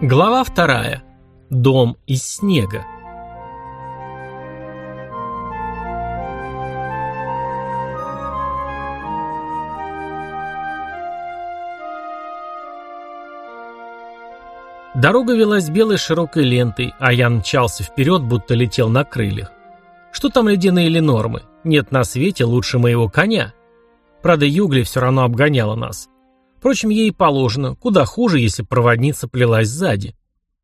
Глава 2. Дом из снега. Дорога велась белой широкой лентой, а я мчался вперед, будто летел на крыльях. Что там ледяные Ленормы? Нет на свете лучше моего коня. Правда, Югли все равно обгоняла нас. Впрочем, ей и положено, куда хуже, если проводница плелась сзади.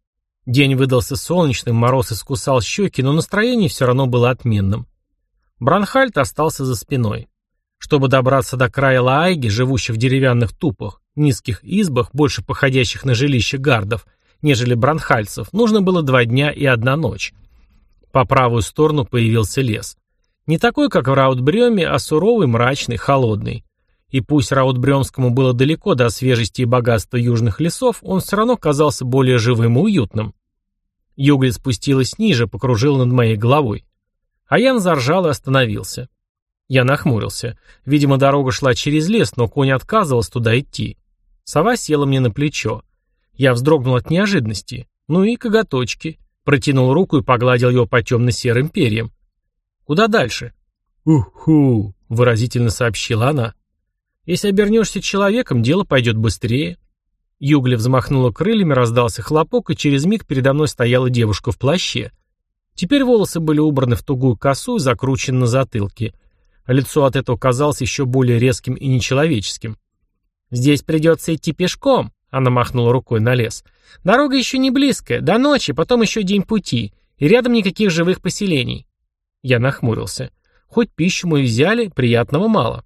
День выдался солнечным, мороз искусал щеки, но настроение все равно было отменным. Бранхальд остался за спиной. Чтобы добраться до края Лаайги, живущих в деревянных тупах, низких избах, больше походящих на жилища гардов, нежели бранхальцев, нужно было 2 дня и 1 ночь. По правую сторону появился лес. Не такой, как в Раутбрёме, а суровый, мрачный, холодный. И пусть Раутбрёмскому было далеко до свежести и богатства южных лесов, он все равно казался более живым и уютным. Югли спустилась ниже, покружила над моей головой. Аян заржал и остановился. Я нахмурился. Видимо, дорога шла через лес, но конь отказывался туда идти. Сова села мне на плечо. Я вздрогнул от неожиданности. Ну и коготочки. Протянул руку и погладил его по темно-серым перьям. «Куда дальше?» «Уху!» — выразительно сообщила она. «Если обернешься человеком, дело пойдет быстрее». Югли взмахнула крыльями, раздался хлопок, и через миг передо мной стояла девушка в плаще. Теперь волосы были убраны в тугую косу и закручены на затылке. Лицо от этого казалось еще более резким и нечеловеческим. «Здесь придется идти пешком», — она махнула рукой на лес. «Дорога еще не близкая, до ночи, потом еще день пути, и рядом никаких живых поселений». Я нахмурился. Хоть пищу мы взяли, приятного мало.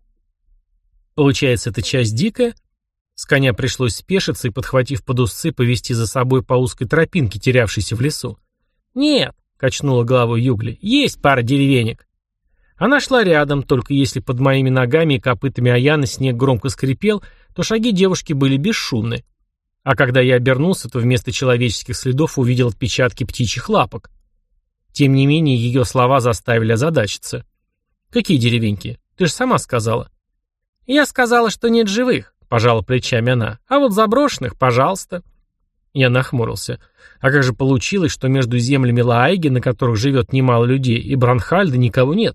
Получается, эта часть дикая? С коня пришлось спешиться и, подхватив под узцы, повести за собой по узкой тропинке, терявшейся в лесу. «Нет», — качнула головой Югли, — «есть пара деревенек». Она шла рядом, только если под моими ногами и копытами Аяна снег громко скрипел, то шаги девушки были бесшумны. А когда я обернулся, то вместо человеческих следов увидел отпечатки птичьих лапок. Тем не менее, ее слова заставили озадачиться. «Какие деревеньки? Ты же сама сказала». «Я сказала, что нет живых», — пожала плечами она. «А вот заброшенных, пожалуйста». Я нахмурился. А как же получилось, что между землями Лаайги, на которых живет немало людей, и Бранхальда никого нет?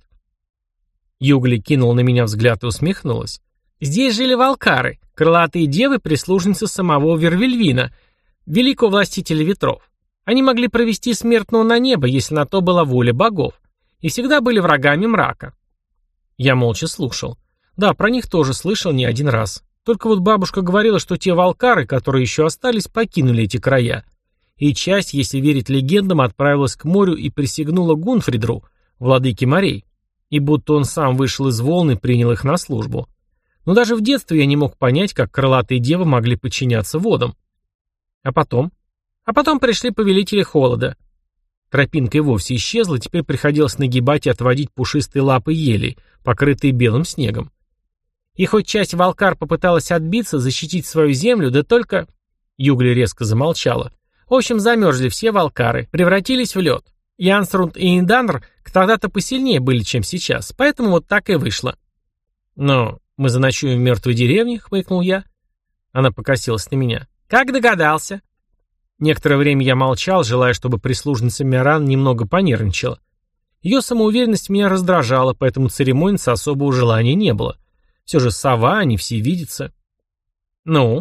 Югли кинула на меня взгляд и усмехнулась. «Здесь жили валкары, крылатые девы, прислужницы самого Вервельвина, великого властителя ветров. Они могли провести смертного на небо, если на то была воля богов, и всегда были врагами мрака». Я молча слушал. Да, про них тоже слышал не один раз. Только вот бабушка говорила, что те валкары, которые еще остались, покинули эти края. И часть, если верить легендам, отправилась к морю и присягнула Гунфридру, владыке морей. И будто он сам вышел из волны и принял их на службу. Но даже в детстве я не мог понять, как крылатые девы могли подчиняться водам. А потом пришли повелители холода. Тропинка и вовсе исчезла, теперь приходилось нагибать и отводить пушистые лапы елей, покрытые белым снегом. И хоть часть валкар попыталась отбиться, защитить свою землю, да только... Югли резко замолчала. В общем, замерзли все валкары, превратились в лед. Янсрунд и Инданр тогда-то посильнее были, чем сейчас, поэтому вот так и вышло. «Но мы заночуем в мертвой деревне?» — хмыкнул я. Она покосилась на меня. «Как догадался?» Некоторое время я молчал, желая, чтобы прислужница Миран немного понервничала. Ее самоуверенность меня раздражала, поэтому церемониться особого желания не было. Все же сова, они все видятся. «Ну?»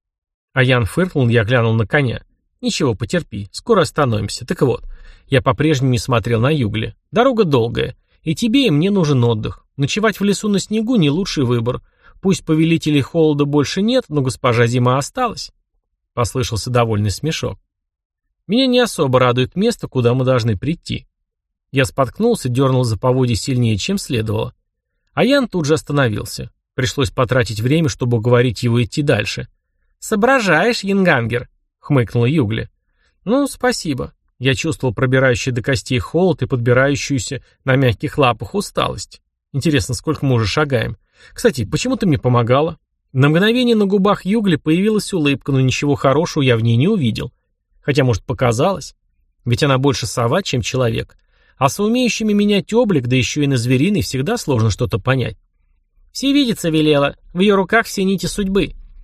Аян фыркнул, я глянул на коня. «Ничего, потерпи, скоро остановимся. Так вот, я по-прежнему не смотрел на Югли. Дорога долгая, и тебе, и мне нужен отдых. Ночевать в лесу на снегу не лучший выбор. Пусть повелителей холода больше нет, но госпожа Зима осталась». Послышался довольный смешок. «Меня не особо радует место, куда мы должны прийти». Я споткнулся, дернул за поводья сильнее, чем следовало. Аян тут же остановился. Пришлось потратить время, чтобы уговорить его идти дальше. «Соображаешь, Янгангер?» — хмыкнула Югли. «Ну, спасибо». Я чувствовал пробирающий до костей холод и подбирающуюся на мягких лапах усталость. Интересно, сколько мы уже шагаем. Кстати, почему ты мне помогала? На мгновение на губах Югли появилась улыбка, но ничего хорошего я в ней не увидел. Хотя, может, показалось. Ведь она больше сова, чем человек. А с умеющими менять облик, да еще и на звериный, всегда сложно что-то понять. «Всевидица велела, в ее руках все нити судьбы».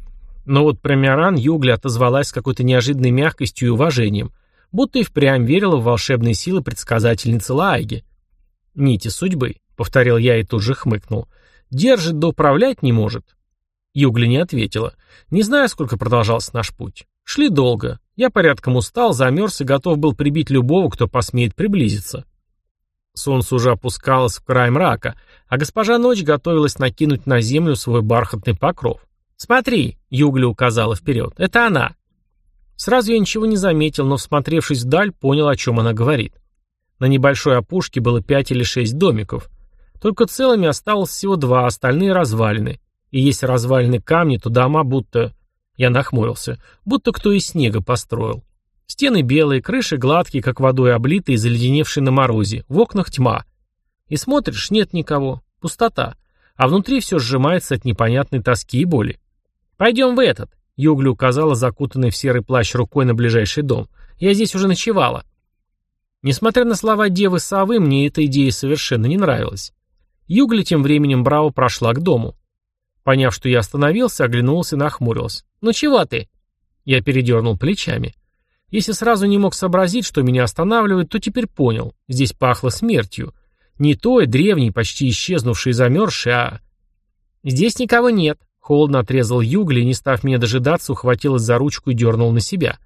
Но вот про Миоран Югли отозвалась с какой-то неожиданной мягкостью и уважением, будто и впрямь верила в волшебные силы предсказательницы Лааги. «Нити судьбы», — повторил я и тут же хмыкнул. «Держит да управлять не может». Югли не ответила. Не знаю, сколько продолжался наш путь. Шли долго. Я порядком устал, замерз и готов был прибить любого, кто посмеет приблизиться. Солнце уже опускалось в край мрака, а госпожа Ночь готовилась накинуть на землю свой бархатный покров. «Смотри», — Югли указала вперед, — «это она». Сразу я ничего не заметил, но, всмотревшись вдаль, понял, о чем она говорит. На небольшой опушке было 5 или 6 домиков. Только целыми осталось всего 2, остальные развалины. И если развалины камни, то дома будто... Я нахмурился. Будто кто из снега построил. Стены белые, крыши гладкие, как водой облитые, заледеневшие на морозе. В окнах тьма. И смотришь, нет никого. Пустота. А внутри все сжимается от непонятной тоски и боли. «Пойдем в этот», — Югли указала закутанный в серый плащ рукой на ближайший дом. «Я здесь уже ночевала». Несмотря на слова девы совы, мне эта идея совершенно не нравилась. Югли тем временем браво прошла к дому. Поняв, что я остановился, оглянулся и нахмурился. «Ну чего ты?» Я передернул плечами. Если сразу не мог сообразить, что меня останавливает, то теперь понял. Здесь пахло смертью. Не той, древней, почти исчезнувшей и замерзшей, а... «Здесь никого нет», — холодно отрезал Югли и, не став меня дожидаться, ухватилась за ручку и дернул на себя.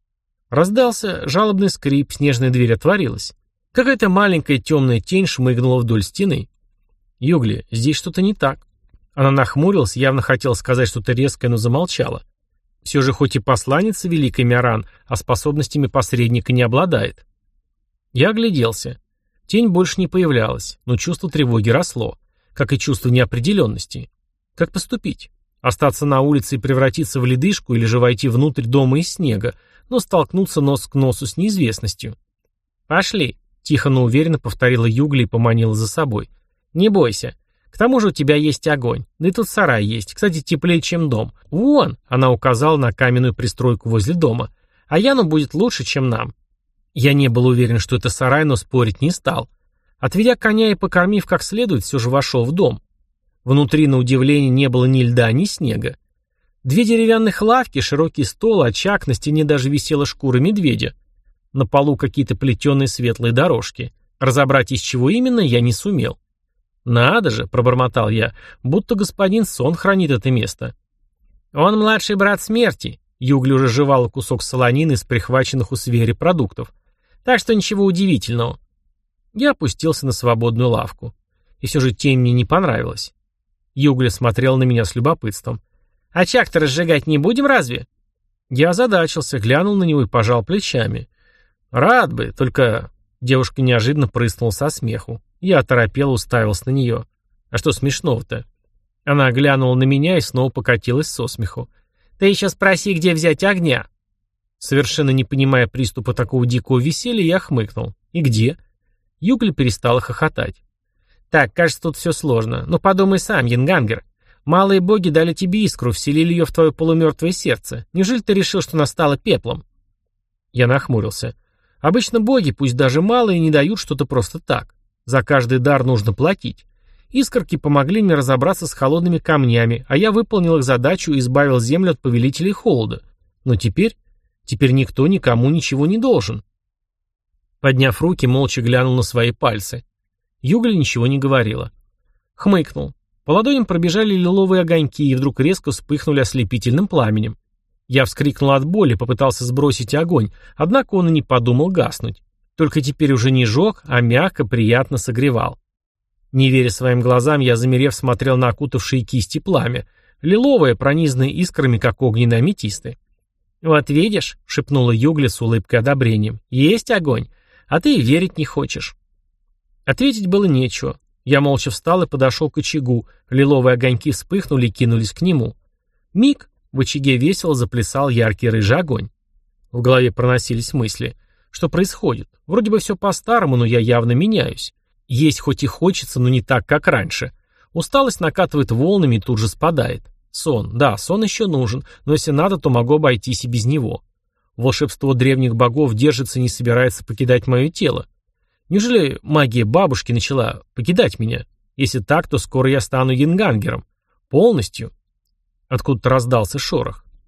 Раздался жалобный скрип, снежная дверь отворилась. Какая-то маленькая темная тень шмыгнула вдоль стены. «Югли, здесь что-то не так». Она нахмурилась, явно хотела сказать что-то резкое, но замолчала. Все же хоть и посланница великой Миоран, а способностями посредника не обладает. Я огляделся. Тень больше не появлялась, но чувство тревоги росло, как и чувство неопределенности. Как поступить? Остаться на улице и превратиться в ледышку или же войти внутрь дома из снега, но столкнуться нос к носу с неизвестностью? «Пошли», — тихо, но уверенно повторила Югли и поманила за собой. «Не бойся. К тому же у тебя есть огонь. Да и тут сарай есть. Кстати, теплее, чем дом. Вон!» — она указала на каменную пристройку возле дома. «А Яну будет лучше, чем нам». Я не был уверен, что это сарай, но спорить не стал. Отведя коня и покормив как следует, все же вошел в дом. Внутри, на удивление, не было ни льда, ни снега. 2 деревянных лавки, широкий стол, очаг, на стене даже висела шкура медведя. На полу какие-то плетеные светлые дорожки. Разобрать, из чего именно, я не сумел. «Надо же», — пробормотал я, — «будто господин Сон хранит это место». «Он младший брат смерти», — Югли уже жевала кусок солонины из прихваченных у зверя продуктов. «Так что ничего удивительного». Я опустился на свободную лавку. И все же тень мне не понравилась. Югли смотрел на меня с любопытством. «Очаг-то разжигать не будем, разве?» Я озадачился, глянул на него и пожал плечами. «Рад бы, только...» Девушка неожиданно прыснула со смеху. Я оторопел, уставился на нее. «А что смешного-то?» Она глянула на меня и снова покатилась со смеху. «Ты еще спроси, где взять огня». Совершенно не понимая приступа такого дикого веселья, я хмыкнул. «И где?» Югли перестала хохотать. «Так, кажется, тут все сложно. Но подумай сам, Янгангер. Малые боги дали тебе искру, вселили ее в твое полумертвое сердце. Неужели ты решил, что она стала пеплом?» Я нахмурился. Обычно боги, пусть даже малые, не дают что-то просто так. За каждый дар нужно платить. Искорки помогли мне разобраться с холодными камнями, а я выполнил их задачу и избавил землю от повелителей холода. Но теперь никто никому ничего не должен. Подняв руки, молча глянул на свои пальцы. Югли ничего не говорила. Хмыкнул. По ладоням пробежали лиловые огоньки и вдруг резко вспыхнули ослепительным пламенем. Я вскрикнул от боли, попытался сбросить огонь, однако он и не подумал гаснуть. Только теперь уже не жег, а мягко, приятно согревал. Не веря своим глазам, я, замерев, смотрел на окутавшие кисти пламя, лиловое, пронизанное искрами, как огненные аметисты. «Вот видишь», — шепнула Югли с улыбкой одобрением, — «есть огонь, а ты и верить не хочешь». Ответить было нечего. Я молча встал и подошел к очагу, лиловые огоньки вспыхнули и кинулись к нему. Миг. В очаге весело заплясал яркий рыжий огонь. В голове проносились мысли. Что происходит? Вроде бы все по-старому, но я явно меняюсь. Есть хоть и хочется, но не так, как раньше. Усталость накатывает волнами и тут же спадает. Сон. Да, сон еще нужен, но если надо, то могу обойтись и без него. Волшебство древних богов держится и не собирается покидать мое тело. Неужели магия бабушки начала покидать меня? Если так, то скоро я стану янгангером. Полностью. Откуда-то раздался шорох.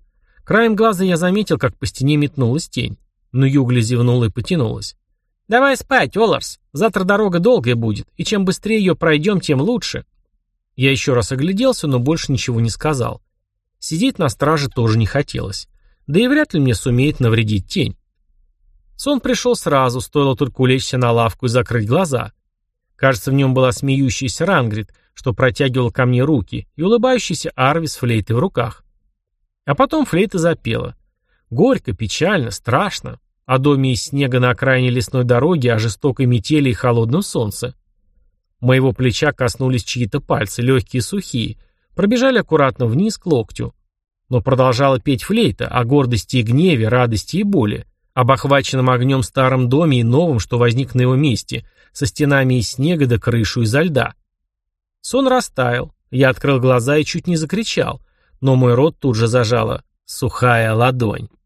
Краем глаза я заметил, как по стене метнулась тень. Но Югли зевнула и потянулась. «Давай спать, Оларс. Завтра дорога долгая будет, и чем быстрее ее пройдем, тем лучше». Я еще раз огляделся, но больше ничего не сказал. Сидеть на страже тоже не хотелось. Да и вряд ли мне сумеет навредить тень. Сон пришел сразу, стоило только улечься на лавку и закрыть глаза. Кажется, в нем была смеющаяся Рангрид, что протягивал ко мне руки, и улыбающийся Арви с флейтой в руках. А потом флейта запела. Горько, печально, страшно. О доме из снега на окраине лесной дороги, о жестокой метели и холодном солнце. Моего плеча коснулись чьи-то пальцы, легкие и сухие, пробежали аккуратно вниз к локтю. Но продолжала петь флейта о гордости и гневе, радости и боли, об охваченном огнем старом доме и новом, что возник на его месте, со стенами из снега да крышу изо льда. Сон растаял, я открыл глаза и чуть не закричал, но мой рот тут же зажала сухая ладонь.